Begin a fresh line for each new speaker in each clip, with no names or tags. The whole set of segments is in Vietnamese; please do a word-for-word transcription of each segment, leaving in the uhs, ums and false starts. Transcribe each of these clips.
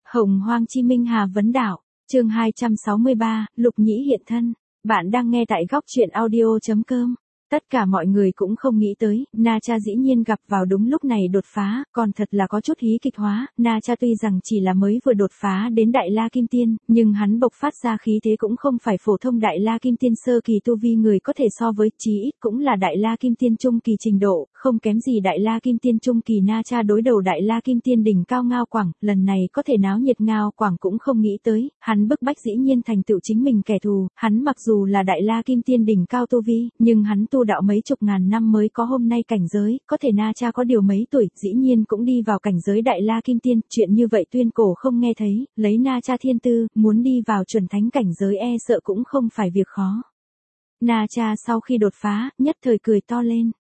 Hồng Hoang Chi Minh Hà vấn đạo, chương hai trăm sáu mươi ba, Lục Nhĩ hiện thân. Bạn đang nghe tại góc truyện audio chấm com. Tất cả mọi người cũng không nghĩ tới, Na Cha dĩ nhiên gặp vào đúng lúc này đột phá, còn thật là có chút hí kịch hóa. Na Cha tuy rằng chỉ là mới vừa đột phá đến Đại La Kim Tiên, nhưng hắn bộc phát ra khí thế cũng không phải phổ thông Đại La Kim Tiên sơ kỳ tu vi người có thể so với, chí ít cũng là Đại La Kim Tiên trung kỳ trình độ, không kém gì Đại La Kim Tiên trung kỳ. Na Cha đối đầu Đại La Kim Tiên đỉnh cao Ngao Quảng, lần này có thể náo nhiệt. Ngao Quảng cũng không nghĩ tới, hắn bức bách dĩ nhiên thành tựu chính mình kẻ thù. Hắn mặc dù là Đại La Kim Tiên đỉnh cao tu vi, nhưng hắn tu đạo mấy chục ngàn năm mới có hôm nay cảnh giới, có thể Na Cha có điều mấy tuổi, dĩ nhiên cũng đi vào cảnh giới Đại La Kim Tiên, chuyện như vậy tuyên cổ không nghe thấy, lấy Na Cha thiên tư, muốn đi vào chuẩn thánh cảnh giới e sợ cũng không phải việc khó. Na Cha sau khi đột phá, nhất thời cười to lên.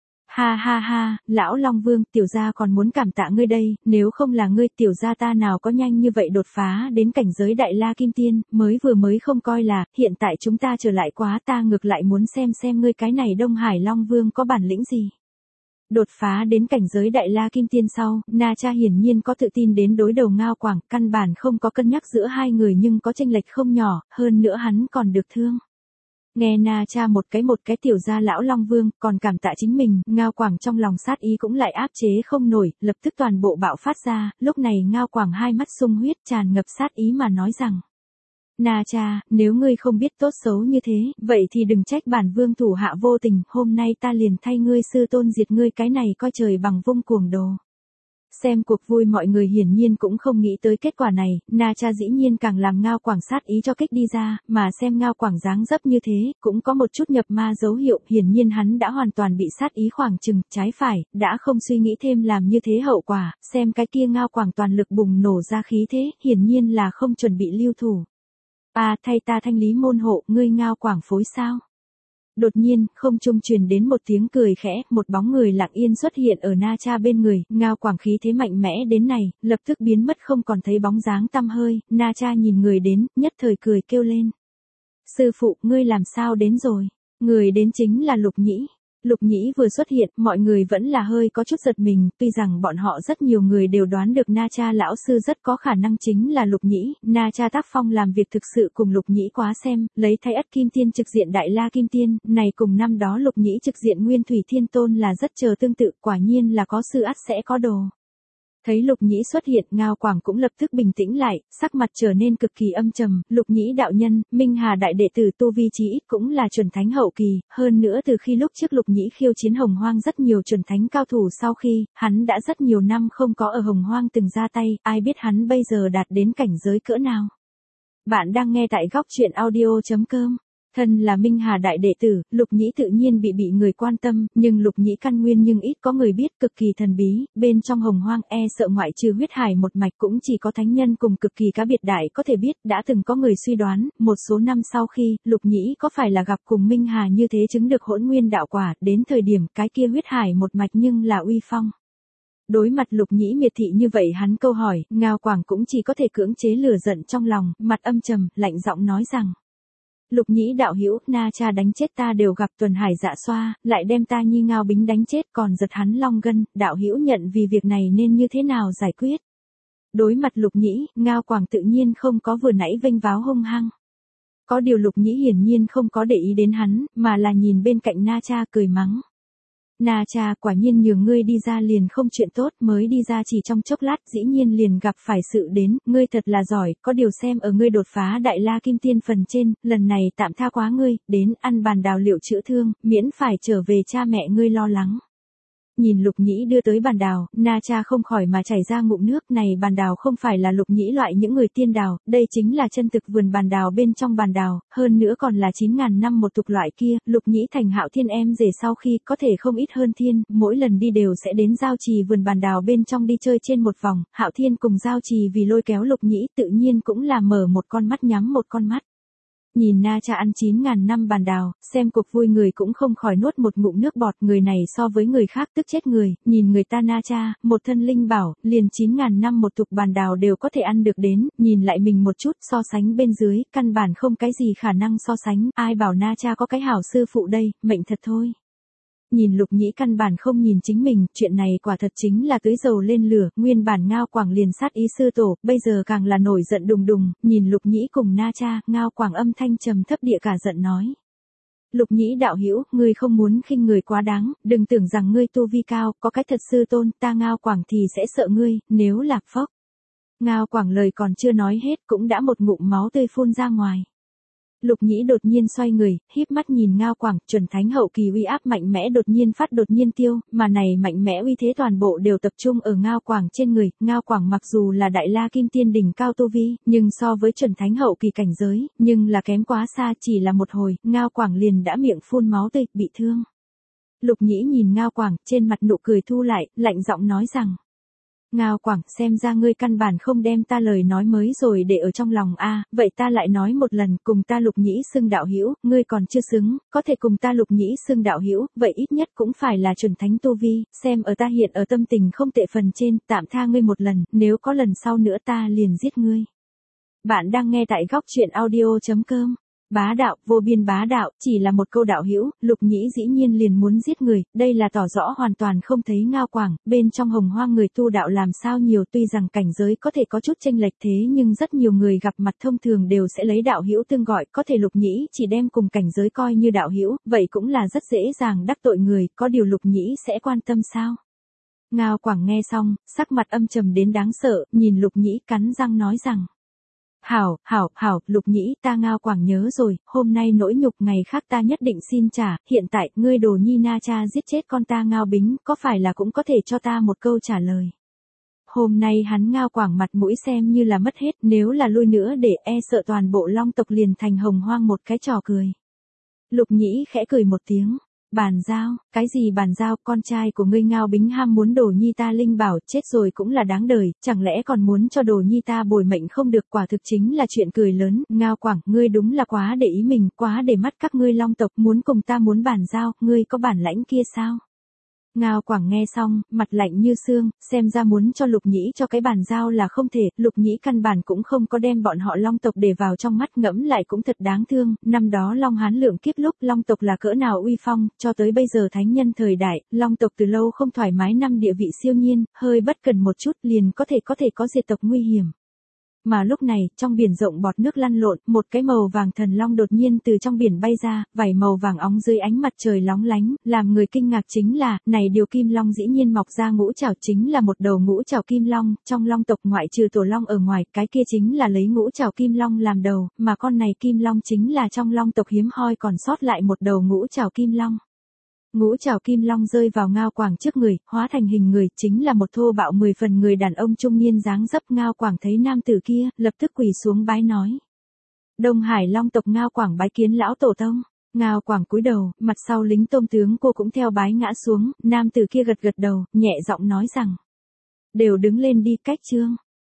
Ha ha ha, lão Long Vương, tiểu gia còn muốn cảm tạ ngươi đây, nếu không là ngươi, tiểu gia ta nào có nhanh như vậy đột phá đến cảnh giới Đại La Kim Tiên, mới vừa mới không coi là, hiện tại chúng ta trở lại quá, ta ngược lại muốn xem xem ngươi cái này Đông Hải Long Vương có bản lĩnh gì. Đột phá đến cảnh giới Đại La Kim Tiên sau, Na Cha hiển nhiên có tự tin đến đối đầu Ngao Quảng, căn bản không có cân nhắc giữa hai người nhưng có chênh lệch không nhỏ, hơn nữa hắn còn được thương. Nghe Na Cha một cái một cái tiểu gia lão Long Vương, còn cảm tạ chính mình, Ngao Quảng trong lòng sát ý cũng lại áp chế không nổi, lập tức toàn bộ bạo phát ra, lúc này Ngao Quảng hai mắt sung huyết tràn ngập sát ý mà nói rằng. Na Cha, nếu ngươi không biết tốt xấu như thế, vậy thì đừng trách bản vương thủ hạ vô tình, hôm nay ta liền thay ngươi sư tôn diệt ngươi cái này coi trời bằng vung cuồng đồ. Xem cuộc vui mọi người hiển nhiên cũng không nghĩ tới kết quả này, Na Cha dĩ nhiên càng làm Ngao Quảng sát ý cho kích đi ra, mà xem Ngao Quảng dáng dấp như thế, cũng có một chút nhập ma dấu hiệu, hiển nhiên hắn đã hoàn toàn bị sát ý khoảng chừng, trái phải, đã không suy nghĩ thêm làm như thế hậu quả, xem cái kia Ngao Quảng toàn lực bùng nổ ra khí thế, hiển nhiên là không chuẩn bị lưu thủ. À, thay ta thanh lý môn hộ, ngươi Ngao Quảng phối sao? Đột nhiên, không trung truyền đến một tiếng cười khẽ, một bóng người lặng yên xuất hiện ở Na Cha bên người, Ngao Quảng khí thế mạnh mẽ đến này, lập tức biến mất không còn thấy bóng dáng tăm hơi, Na Cha nhìn người đến, nhất thời cười kêu lên. Sư phụ, ngươi làm sao đến rồi? Người đến chính là Lục Nhĩ. Lục Nhĩ vừa xuất hiện, mọi người vẫn là hơi có chút giật mình, tuy rằng bọn họ rất nhiều người đều đoán được Na Cha lão sư rất có khả năng chính là Lục Nhĩ, Na Cha tác phong làm việc thực sự cùng Lục Nhĩ quá xem, lấy thay ất Kim Tiên trực diện Đại La Kim Tiên, này cùng năm đó Lục Nhĩ trực diện Nguyên Thủy Thiên Tôn là rất chờ tương tự, quả nhiên là có sư ắt sẽ có đồ. Thấy Lục Nhĩ xuất hiện, Ngao Quảng cũng lập tức bình tĩnh lại, sắc mặt trở nên cực kỳ âm trầm, Lục Nhĩ đạo nhân, Minh Hà đại đệ tử tu vi chí ít cũng là chuẩn thánh hậu kỳ, hơn nữa từ khi lúc trước Lục Nhĩ khiêu chiến Hồng Hoang rất nhiều chuẩn thánh cao thủ sau khi, hắn đã rất nhiều năm không có ở Hồng Hoang từng ra tay, ai biết hắn bây giờ đạt đến cảnh giới cỡ nào. Bạn đang nghe tại góc truyện audio chấm com. Thân là Minh Hà đại đệ tử, Lục Nhĩ tự nhiên bị bị người quan tâm, nhưng Lục Nhĩ căn nguyên nhưng ít có người biết, cực kỳ thần bí, bên trong Hồng Hoang e sợ ngoại trừ huyết hải một mạch cũng chỉ có thánh nhân cùng cực kỳ cá biệt đại có thể biết, đã từng có người suy đoán, một số năm sau khi, Lục Nhĩ có phải là gặp cùng Minh Hà như thế chứng được hỗn nguyên đạo quả, đến thời điểm cái kia huyết hải một mạch nhưng là uy phong. Đối mặt Lục Nhĩ miệt thị như vậy hắn câu hỏi, Ngao Quảng cũng chỉ có thể cưỡng chế lửa giận trong lòng, mặt âm trầm, lạnh giọng nói rằng. Lục Nhĩ đạo hữu, Na Cha đánh chết ta đều gặp tuần hải dạ xoa, lại đem ta nhi Ngao Bính đánh chết còn giật hắn long gân, đạo hữu nhận vì việc này nên như thế nào giải quyết? Đối mặt Lục Nhĩ, Ngao Quảng tự nhiên không có vừa nãy vênh váo hung hăng. Có điều Lục Nhĩ hiển nhiên không có để ý đến hắn, mà là nhìn bên cạnh Na Cha cười mắng. Na Cha, quả nhiên nhường ngươi đi ra liền không chuyện tốt, mới đi ra chỉ trong chốc lát dĩ nhiên liền gặp phải sự đến, ngươi thật là giỏi, có điều xem ở ngươi đột phá Đại La Kim Tiên phần trên, lần này tạm tha quá ngươi, đến ăn bàn đào liệu chữa thương, miễn phải trở về cha mẹ ngươi lo lắng. Nhìn Lục Nhĩ đưa tới bàn đào, Na Cha không khỏi mà chảy ra ngụm nước, này bàn đào không phải là Lục Nhĩ loại những người tiên đào, đây chính là chân thực vườn bàn đào bên trong bàn đào, hơn nữa còn là chín ngàn năm một tục loại kia, Lục Nhĩ thành Hạo Thiên em rể sau khi có thể không ít hơn thiên, mỗi lần đi đều sẽ đến giao trì vườn bàn đào bên trong đi chơi trên một vòng, Hạo Thiên cùng giao trì vì lôi kéo Lục Nhĩ tự nhiên cũng là mở một con mắt nhắm một con mắt. Nhìn Na Cha ăn chín ngàn năm bàn đào, xem cuộc vui người cũng không khỏi nuốt một ngụm nước bọt, người này so với người khác tức chết người, nhìn người ta Na Cha, một thân linh bảo, liền chín ngàn năm một tục bàn đào đều có thể ăn được đến, nhìn lại mình một chút, so sánh bên dưới, căn bản không cái gì khả năng so sánh, ai bảo Na Cha có cái hảo sư phụ đây, mệnh thật thôi. nhìn Lục Nhĩ căn bản không nhìn chính mình, chuyện này quả thật chính là tưới dầu lên lửa, nguyên bản Ngao Quảng liền sát ý sư tổ, bây giờ càng là nổi giận đùng đùng, nhìn Lục Nhĩ cùng Na Cha, Ngao Quảng âm thanh trầm thấp địa cả giận nói. Lục Nhĩ đạo hữu, ngươi không muốn khinh người quá đáng, đừng tưởng rằng ngươi tu vi cao, có cái thật sư tôn, ta Ngao Quảng thì sẽ sợ ngươi, nếu là phốc. Ngao Quảng lời còn chưa nói hết cũng đã một ngụm máu tươi phun ra ngoài. Lục Nhĩ đột nhiên xoay người, híp mắt nhìn Ngao Quảng, chuẩn thánh hậu kỳ uy áp mạnh mẽ đột nhiên phát đột nhiên tiêu, mà này mạnh mẽ uy thế toàn bộ đều tập trung ở Ngao Quảng trên người. Ngao Quảng mặc dù là đại la kim tiên đỉnh cao tu vi, nhưng so với chuẩn thánh hậu kỳ cảnh giới, nhưng là kém quá xa, chỉ là một hồi, Ngao Quảng liền đã miệng phun máu tươi, bị thương. Lục Nhĩ nhìn Ngao Quảng, trên mặt nụ cười thu lại, lạnh giọng nói rằng. Ngao Quảng, xem ra ngươi căn bản không đem ta lời nói mới rồi để ở trong lòng a, vậy ta lại nói một lần, cùng ta Lục Nhĩ xưng đạo hữu, ngươi còn chưa xứng, có thể cùng ta Lục Nhĩ xưng đạo hữu, vậy ít nhất cũng phải là chuẩn thánh tu vi, xem ở ta hiện ở tâm tình không tệ phần trên, tạm tha ngươi một lần, nếu có lần sau nữa ta liền giết ngươi. Bạn đang nghe tại góc truyện audio chấm com. Bá đạo, vô biên bá đạo, chỉ là một câu đạo hữu, Lục Nhĩ dĩ nhiên liền muốn giết người, đây là tỏ rõ hoàn toàn không thấy Ngao Quảng, bên trong hồng hoang người tu đạo làm sao nhiều, tuy rằng cảnh giới có thể có chút chênh lệch thế nhưng rất nhiều người gặp mặt thông thường đều sẽ lấy đạo hữu tương gọi, có thể Lục Nhĩ chỉ đem cùng cảnh giới coi như đạo hữu, vậy cũng là rất dễ dàng đắc tội người, có điều Lục Nhĩ sẽ quan tâm sao? Ngao Quảng nghe xong, sắc mặt âm trầm đến đáng sợ, nhìn Lục Nhĩ cắn răng nói rằng. Hảo, hảo, hảo, Lục Nhĩ, ta Ngao Quảng nhớ rồi, hôm nay nỗi nhục ngày khác ta nhất định xin trả, hiện tại, ngươi đồ nhi Na Cha giết chết con ta Ngao Bính, có phải là cũng có thể cho ta một câu trả lời. Hôm nay hắn Ngao Quảng mặt mũi xem như là mất hết, nếu là lui nữa để e sợ toàn bộ Long tộc liền thành hồng hoang một cái trò cười. Lục Nhĩ khẽ cười một tiếng. Bàn giao, cái gì bàn giao, con trai của ngươi Ngao Bính ham muốn đồ nhi ta linh bảo, chết rồi cũng là đáng đời, chẳng lẽ còn muốn cho đồ nhi ta bồi mệnh không được, quả thực chính là chuyện cười lớn. Ngao Quảng, ngươi đúng là quá để ý mình, quá để mắt các ngươi Long tộc, muốn cùng ta muốn bàn giao, ngươi có bản lãnh kia sao? Ngao Quảng nghe xong, mặt lạnh như xương, xem ra muốn cho Lục Nhĩ cho cái bàn giao là không thể, Lục Nhĩ căn bản cũng không có đem bọn họ Long tộc để vào trong mắt, ngẫm lại cũng thật đáng thương, năm đó Long Hán lượng kiếp lúc Long tộc là cỡ nào uy phong, cho tới bây giờ thánh nhân thời đại, Long tộc từ lâu không thoải mái, năm địa vị siêu nhiên, hơi bất cần một chút liền có thể có thể có diệt tộc nguy hiểm. Mà lúc này, trong biển rộng bọt nước lăn lộn, một cái màu vàng thần long đột nhiên từ trong biển bay ra, vảy màu vàng óng dưới ánh mặt trời lóng lánh, làm người kinh ngạc chính là, này điều kim long dĩ nhiên mọc ra ngũ trảo, chính là một đầu ngũ trảo kim long, trong Long tộc ngoại trừ tổ long ở ngoài, cái kia chính là lấy ngũ trảo kim long làm đầu, mà con này kim long chính là trong Long tộc hiếm hoi còn sót lại một đầu ngũ trảo kim long. Ngũ trảo kim long rơi vào Ngao Quảng trước người, hóa thành hình người, chính là một thô bạo mười phần người đàn ông trung niên dáng dấp. Ngao Quảng thấy nam tử kia, lập tức quỳ xuống bái nói. Đông Hải Long tộc Ngao Quảng bái kiến lão tổ tông. Ngao Quảng cúi đầu, mặt sau lính tôm tướng cô cũng theo bái ngã xuống, nam tử kia gật gật đầu, nhẹ giọng nói rằng. Đều đứng lên đi, cách chương.